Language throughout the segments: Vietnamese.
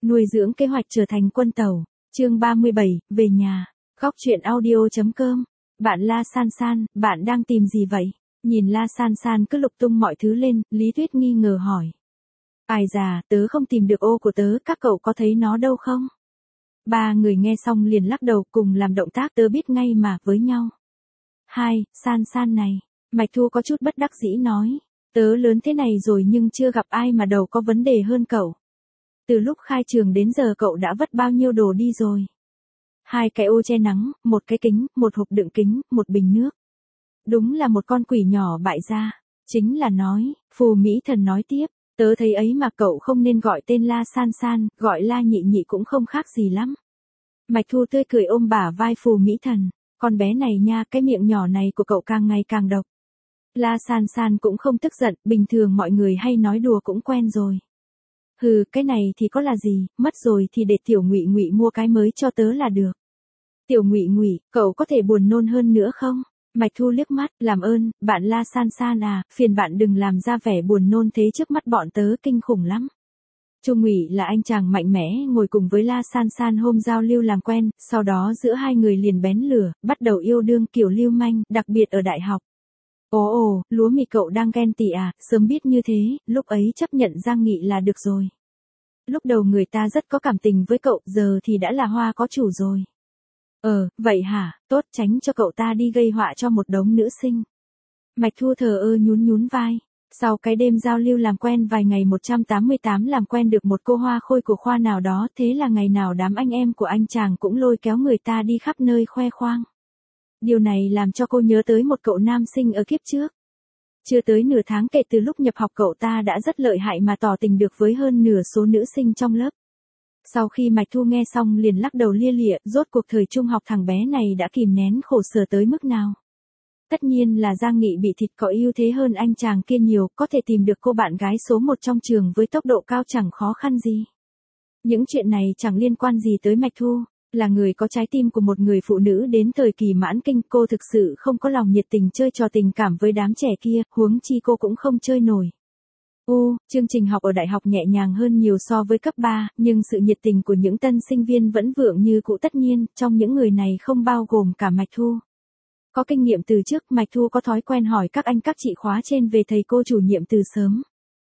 Nuôi dưỡng kế hoạch trở thành quân tàu. Chương 37, về nhà. Góc truyện audio.com. Bạn La San San, bạn đang tìm gì vậy? Nhìn La San San cứ lục tung mọi thứ lên, Lý Tuyết nghi ngờ hỏi. Ai già, tớ không tìm được ô của tớ, các cậu có thấy nó đâu không? Ba người nghe xong liền lắc đầu cùng làm động tác tớ biết ngay mà với nhau. Hai, San San này. Mạch Thu có chút bất đắc dĩ nói. Tớ lớn thế này rồi nhưng chưa gặp ai mà đầu có vấn đề hơn cậu. Từ lúc khai trường đến giờ cậu đã vất bao nhiêu đồ đi rồi. 2 cái ô che nắng, 1 cái kính, 1 hộp đựng kính, 1 bình nước. Đúng là một con quỷ nhỏ bại gia. Chính là nói, Phù Mỹ Thần nói tiếp, tớ thấy ấy mà cậu không nên gọi tên La San San, gọi La Nhị Nhị cũng không khác gì lắm. Mạch Thu tươi cười ôm bả vai Phù Mỹ Thần, con bé này nha, cái miệng nhỏ này của cậu càng ngày càng độc. La San San cũng không tức giận, bình thường mọi người hay nói đùa cũng quen rồi. Hừ, cái này thì có là gì, mất rồi thì để Tiểu Ngụy Ngụy mua cái mới cho tớ là được. Tiểu Ngụy Ngụy, cậu có thể buồn nôn hơn nữa không? Mạch Thu liếc mắt, làm ơn, bạn La San San à, phiền bạn đừng làm ra vẻ buồn nôn thế trước mắt bọn tớ, kinh khủng lắm. Chu Ngụy là anh chàng mạnh mẽ, ngồi cùng với La San San hôm giao lưu làm quen, sau đó giữa hai người liền bén lửa, bắt đầu yêu đương kiểu lưu manh, đặc biệt ở đại học. Ồ, lúa mì cậu đang ghen tị à, sớm biết như thế, lúc ấy chấp nhận Giang Nghị là được rồi. Lúc đầu người ta rất có cảm tình với cậu, giờ thì đã là hoa có chủ rồi. Vậy hả, tốt, tránh cho cậu ta đi gây họa cho một đống nữ sinh. Mạch Thu thờ ơ nhún vai. Sau cái đêm giao lưu làm quen vài ngày 188 làm quen được một cô hoa khôi của khoa nào đó, thế là ngày nào đám anh em của anh chàng cũng lôi kéo người ta đi khắp nơi khoe khoang. Điều này làm cho cô nhớ tới một cậu nam sinh ở kiếp trước. Chưa tới nửa tháng kể từ lúc nhập học cậu ta đã rất lợi hại mà tỏ tình được với hơn nửa số nữ sinh trong lớp. Sau khi Mạch Thu nghe xong liền lắc đầu lia lịa, rốt cuộc thời trung học thằng bé này đã kìm nén khổ sở tới mức nào. Tất nhiên là Giang Nghị bị thịt có ưu thế hơn anh chàng kia nhiều, có thể tìm được cô bạn gái số 1 trong trường với tốc độ cao chẳng khó khăn gì. Những chuyện này chẳng liên quan gì tới Mạch Thu, là người có trái tim của một người phụ nữ đến thời kỳ mãn kinh, cô thực sự không có lòng nhiệt tình chơi trò tình cảm với đám trẻ kia, huống chi cô cũng không chơi nổi. Chương trình học ở đại học nhẹ nhàng hơn nhiều so với cấp 3, nhưng sự nhiệt tình của những tân sinh viên vẫn vượng như cũ, tất nhiên, trong những người này không bao gồm cả Mạch Thu. Có kinh nghiệm từ trước, Mạch Thu có thói quen hỏi các anh các chị khóa trên về thầy cô chủ nhiệm từ sớm.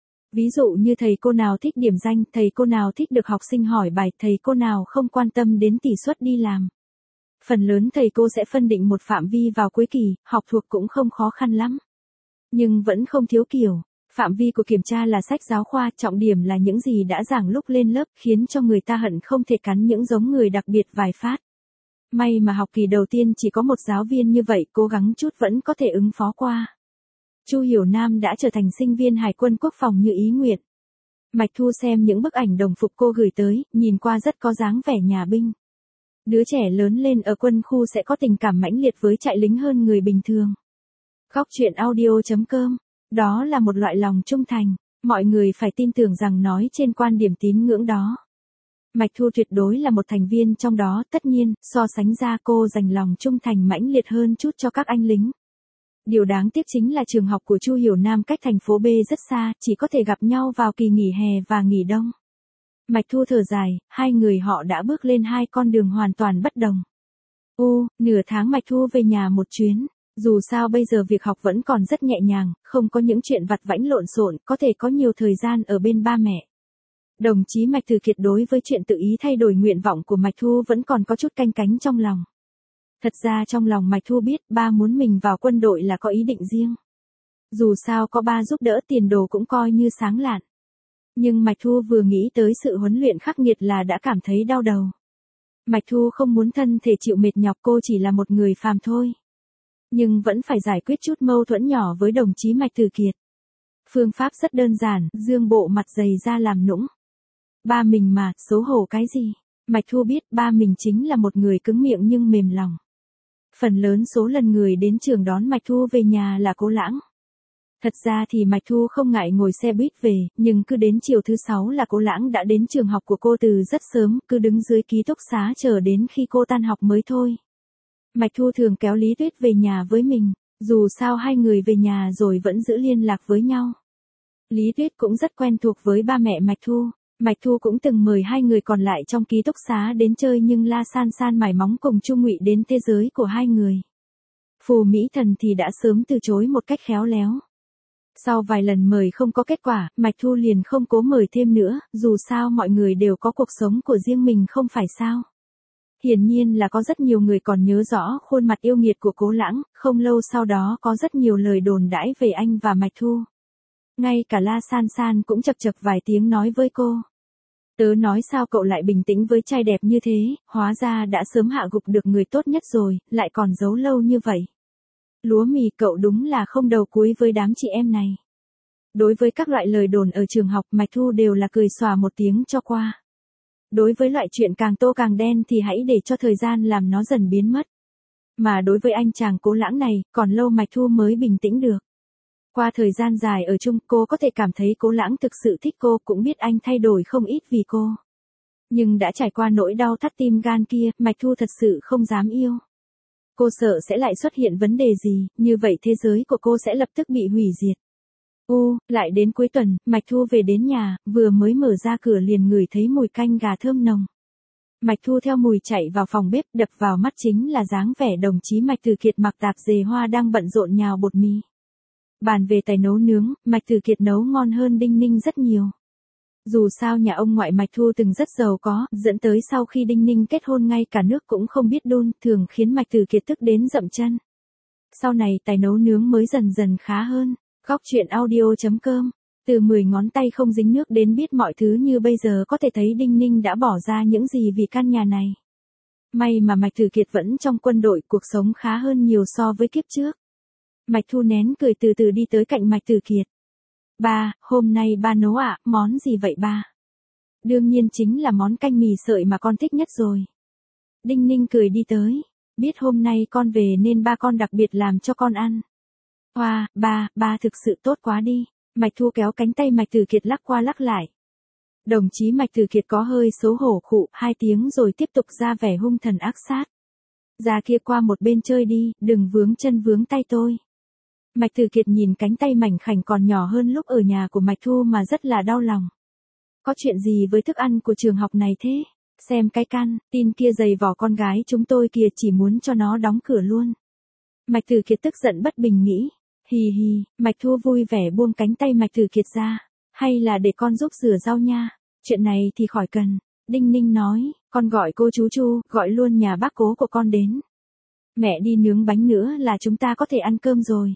Ví dụ như thầy cô nào thích điểm danh, thầy cô nào thích được học sinh hỏi bài, thầy cô nào không quan tâm đến tỷ suất đi làm. Phần lớn thầy cô sẽ phân định một phạm vi vào cuối kỳ, học thuộc cũng không khó khăn lắm. Nhưng vẫn không thiếu kiểu. Phạm vi của kiểm tra là sách giáo khoa, trọng điểm là những gì đã giảng lúc lên lớp, khiến cho người ta hận không thể cắn những giống người đặc biệt vài phát. May mà học kỳ đầu tiên chỉ có một giáo viên như vậy, cố gắng chút vẫn có thể ứng phó qua. Chu Hiểu Nam đã trở thành sinh viên Hải quân quốc phòng như ý nguyện. Mạch Thu xem những bức ảnh đồng phục cô gửi tới, nhìn qua rất có dáng vẻ nhà binh. Đứa trẻ lớn lên ở quân khu sẽ có tình cảm mãnh liệt với trại lính hơn người bình thường. Góc truyện audio.com. Đó là một loại lòng trung thành, mọi người phải tin tưởng rằng nói trên quan điểm tín ngưỡng đó. Mạch Thu tuyệt đối là một thành viên trong đó, tất nhiên, so sánh ra cô dành lòng trung thành mãnh liệt hơn chút cho các anh lính. Điều đáng tiếc chính là trường học của Chu Hiểu Nam cách thành phố B rất xa, chỉ có thể gặp nhau vào kỳ nghỉ hè và nghỉ đông. Mạch Thu thở dài, hai người họ đã bước lên hai con đường hoàn toàn bất đồng. Nửa tháng Mạch Thu về nhà một chuyến. Dù sao bây giờ việc học vẫn còn rất nhẹ nhàng, không có những chuyện vặt vãnh lộn xộn, có thể có nhiều thời gian ở bên ba mẹ. Đồng chí Mạch Từ Kiệt đối với chuyện tự ý thay đổi nguyện vọng của Mạch Thu vẫn còn có chút canh cánh trong lòng. Thật ra trong lòng Mạch Thu biết ba muốn mình vào quân đội là có ý định riêng. Dù sao có ba giúp đỡ tiền đồ cũng coi như sáng lạn. Nhưng Mạch Thu vừa nghĩ tới sự huấn luyện khắc nghiệt là đã cảm thấy đau đầu. Mạch Thu không muốn thân thể chịu mệt nhọc, cô chỉ là một người phàm thôi. Nhưng vẫn phải giải quyết chút mâu thuẫn nhỏ với đồng chí Mạch Từ Kiệt. Phương pháp rất đơn giản, dương bộ mặt dày ra làm nũng. Ba mình mà, xấu hổ cái gì? Mạch Thu biết ba mình chính là một người cứng miệng nhưng mềm lòng. Phần lớn số lần người đến trường đón Mạch Thu về nhà là Cố Lãng. Thật ra thì Mạch Thu không ngại ngồi xe buýt về, nhưng cứ đến chiều thứ 6 là Cố Lãng đã đến trường học của cô từ rất sớm, cứ đứng dưới ký túc xá chờ đến khi cô tan học mới thôi. Mạch Thu thường kéo Lý Tuyết về nhà với mình, dù sao hai người về nhà rồi vẫn giữ liên lạc với nhau. Lý Tuyết cũng rất quen thuộc với ba mẹ Mạch Thu. Mạch Thu cũng từng mời hai người còn lại trong ký túc xá đến chơi nhưng La San San mải móng cùng Chu Ngụy đến thế giới của hai người. Phù Mỹ Thần thì đã sớm từ chối một cách khéo léo. Sau vài lần mời không có kết quả, Mạch Thu liền không cố mời thêm nữa, dù sao mọi người đều có cuộc sống của riêng mình không phải sao. Hiển nhiên là có rất nhiều người còn nhớ rõ khuôn mặt yêu nghiệt của Cố Lãng, không lâu sau đó có rất nhiều lời đồn đãi về anh và Mạch Thu. Ngay cả La San San cũng chập chập vài tiếng nói với cô. Tớ nói sao cậu lại bình tĩnh với trai đẹp như thế, hóa ra đã sớm hạ gục được người tốt nhất rồi, lại còn giấu lâu như vậy. Lúa mì cậu đúng là không đầu cuối với đám chị em này. Đối với các loại lời đồn ở trường học Mạch Thu đều là cười xòa một tiếng cho qua. Đối với loại chuyện càng tô càng đen thì hãy để cho thời gian làm nó dần biến mất. Mà đối với anh chàng Cố Lãng này, còn lâu Mạch Thu mới bình tĩnh được. Qua thời gian dài ở chung cô có thể cảm thấy Cố Lãng thực sự thích cô, cũng biết anh thay đổi không ít vì cô. Nhưng đã trải qua nỗi đau thắt tim gan kia, Mạch Thu thật sự không dám yêu. Cô sợ sẽ lại xuất hiện vấn đề gì, như vậy thế giới của cô sẽ lập tức bị hủy diệt. Lại đến cuối tuần, Mạch Thu về đến nhà, vừa mới mở ra cửa liền ngửi thấy mùi canh gà thơm nồng. Mạch Thu theo mùi chạy vào phòng bếp, đập vào mắt chính là dáng vẻ đồng chí Mạch Từ Kiệt mặc tạp dề hoa đang bận rộn nhào bột mì. Bàn về tài nấu nướng, Mạch Từ Kiệt nấu ngon hơn Đinh Ninh rất nhiều. Dù sao nhà ông ngoại Mạch Thu từng rất giàu có, dẫn tới sau khi Đinh Ninh kết hôn ngay cả nước cũng không biết đun, thường khiến Mạch Từ Kiệt tức đến dậm chân. Sau này tài nấu nướng mới dần dần khá hơn. Góc truyện audio.com, từ 10 ngón tay không dính nước đến biết mọi thứ như bây giờ có thể thấy Đinh Ninh đã bỏ ra những gì vì căn nhà này. May mà Mạch Từ Kiệt vẫn trong quân đội, cuộc sống khá hơn nhiều so với kiếp trước. Mạch Thu nén cười từ từ đi tới cạnh Mạch Từ Kiệt. Ba, hôm nay ba nấu ạ, món gì vậy ba? Đương nhiên chính là món canh mì sợi mà con thích nhất rồi. Đinh Ninh cười đi tới. Biết hôm nay con về nên ba con đặc biệt làm cho con ăn. Hoa, ba thực sự tốt quá đi. Mạch Thu kéo cánh tay Mạch Từ Kiệt lắc qua lắc lại. Đồng chí Mạch Từ Kiệt có hơi xấu hổ khụ 2 tiếng rồi tiếp tục ra vẻ hung thần ác sát. Ra kia qua một bên chơi đi, đừng vướng chân vướng tay tôi. Mạch Từ Kiệt nhìn cánh tay mảnh khảnh còn nhỏ hơn lúc ở nhà của Mạch Thu mà rất là đau lòng. Có chuyện gì với thức ăn của trường học này thế? Xem cái căn, tin kia giày vò con gái chúng tôi kìa, chỉ muốn cho nó đóng cửa luôn. Mạch Từ Kiệt tức giận bất bình nghĩ. Hì hì, Mạch Thu vui vẻ buông cánh tay Mạch Từ Kiệt ra. Hay là để con giúp rửa rau nha. Chuyện này thì khỏi cần. Đinh Ninh nói, con gọi cô chú Chu, gọi luôn nhà bác Cố của con đến. Mẹ đi nướng bánh nữa là chúng ta có thể ăn cơm rồi.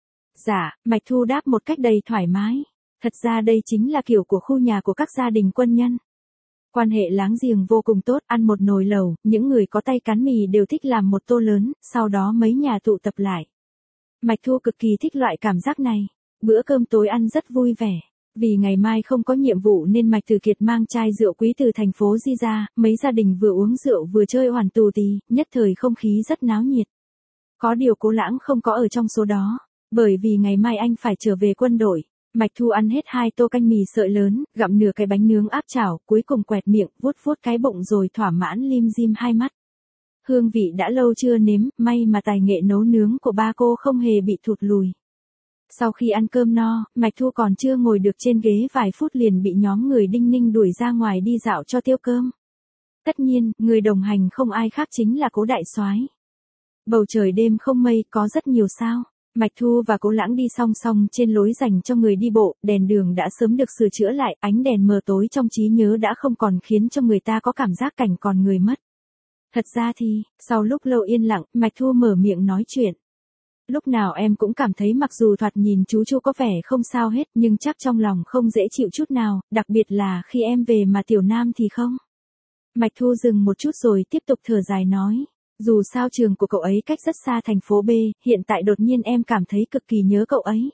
Dạ, Mạch Thu đáp một cách đầy thoải mái. Thật ra đây chính là kiểu của khu nhà của các gia đình quân nhân. Quan hệ láng giềng vô cùng tốt, ăn một nồi lẩu, những người có tay cán mì đều thích làm một tô lớn, sau đó mấy nhà tụ tập lại. Mạch Thu cực kỳ thích loại cảm giác này. Bữa cơm tối ăn rất vui vẻ. Vì ngày mai không có nhiệm vụ nên Mạch Từ Kiệt mang chai rượu quý từ thành phố Di ra, mấy gia đình vừa uống rượu vừa chơi hoàn tù tì, nhất thời không khí rất náo nhiệt. Có điều Cố Lãng không có ở trong số đó, bởi vì ngày mai anh phải trở về quân đội. Mạch Thu ăn hết 2 tô canh mì sợi lớn, gặm nửa cái bánh nướng áp chảo, cuối cùng quẹt miệng, vuốt vuốt cái bụng rồi thỏa mãn lim dim 2 mắt. Hương vị đã lâu chưa nếm, may mà tài nghệ nấu nướng của ba cô không hề bị thụt lùi. Sau khi ăn cơm no, Mạch Thu còn chưa ngồi được trên ghế vài phút liền bị nhóm người Đinh Ninh đuổi ra ngoài đi dạo cho tiêu cơm. Tất nhiên, người đồng hành không ai khác chính là Cố đại soái. Bầu trời đêm không mây, có rất nhiều sao. Mạch Thu và Cố Lãng đi song song trên lối dành cho người đi bộ, đèn đường đã sớm được sửa chữa lại, ánh đèn mờ tối trong trí nhớ đã không còn khiến cho người ta có cảm giác cảnh còn người mất. Thật ra thì, sau lúc lâu yên lặng, Mạch Thu mở miệng nói chuyện. Lúc nào em cũng cảm thấy mặc dù thoạt nhìn chú Chu có vẻ không sao hết nhưng chắc trong lòng không dễ chịu chút nào, đặc biệt là khi em về mà Tiểu Nam thì không. Mạch Thu dừng một chút rồi tiếp tục thở dài nói. Dù sao trường của cậu ấy cách rất xa thành phố B, hiện tại đột nhiên em cảm thấy cực kỳ nhớ cậu ấy.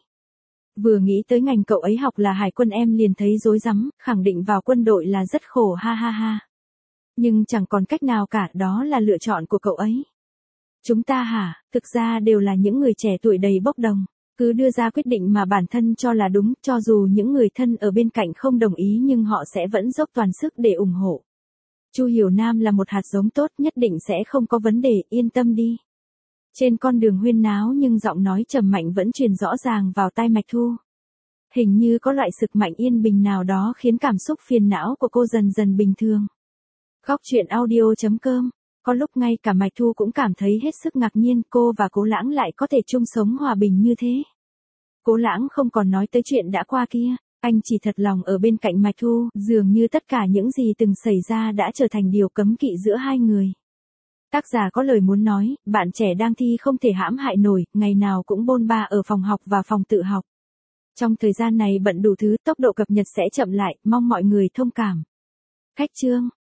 Vừa nghĩ tới ngành cậu ấy học là hải quân em liền thấy rối rắm, khẳng định vào quân đội là rất khổ ha ha ha. Nhưng chẳng còn cách nào cả, đó là lựa chọn của cậu ấy. Chúng ta hả, thực ra đều là những người trẻ tuổi đầy bốc đồng, cứ đưa ra quyết định mà bản thân cho là đúng, cho dù những người thân ở bên cạnh không đồng ý nhưng họ sẽ vẫn dốc toàn sức để ủng hộ. Chu Hiểu Nam là một hạt giống tốt, nhất định sẽ không có vấn đề, yên tâm đi. Trên con đường huyên náo nhưng giọng nói trầm mạnh vẫn truyền rõ ràng vào tai Mạch Thu. Hình như có loại sức mạnh yên bình nào đó khiến cảm xúc phiền não của cô dần dần bình thường. Góc chuyện audio.com. Có lúc ngay cả Mạch Thu cũng cảm thấy hết sức ngạc nhiên cô và Cố Lãng lại có thể chung sống hòa bình như thế. Cố Lãng không còn nói tới chuyện đã qua kia, anh chỉ thật lòng ở bên cạnh Mạch Thu, dường như tất cả những gì từng xảy ra đã trở thành điều cấm kỵ giữa hai người. Tác giả có lời muốn nói, bạn trẻ đang thi không thể hãm hại nổi, ngày nào cũng bôn ba ở phòng học và phòng tự học. Trong thời gian này bận đủ thứ, tốc độ cập nhật sẽ chậm lại, mong mọi người thông cảm. Khách chương.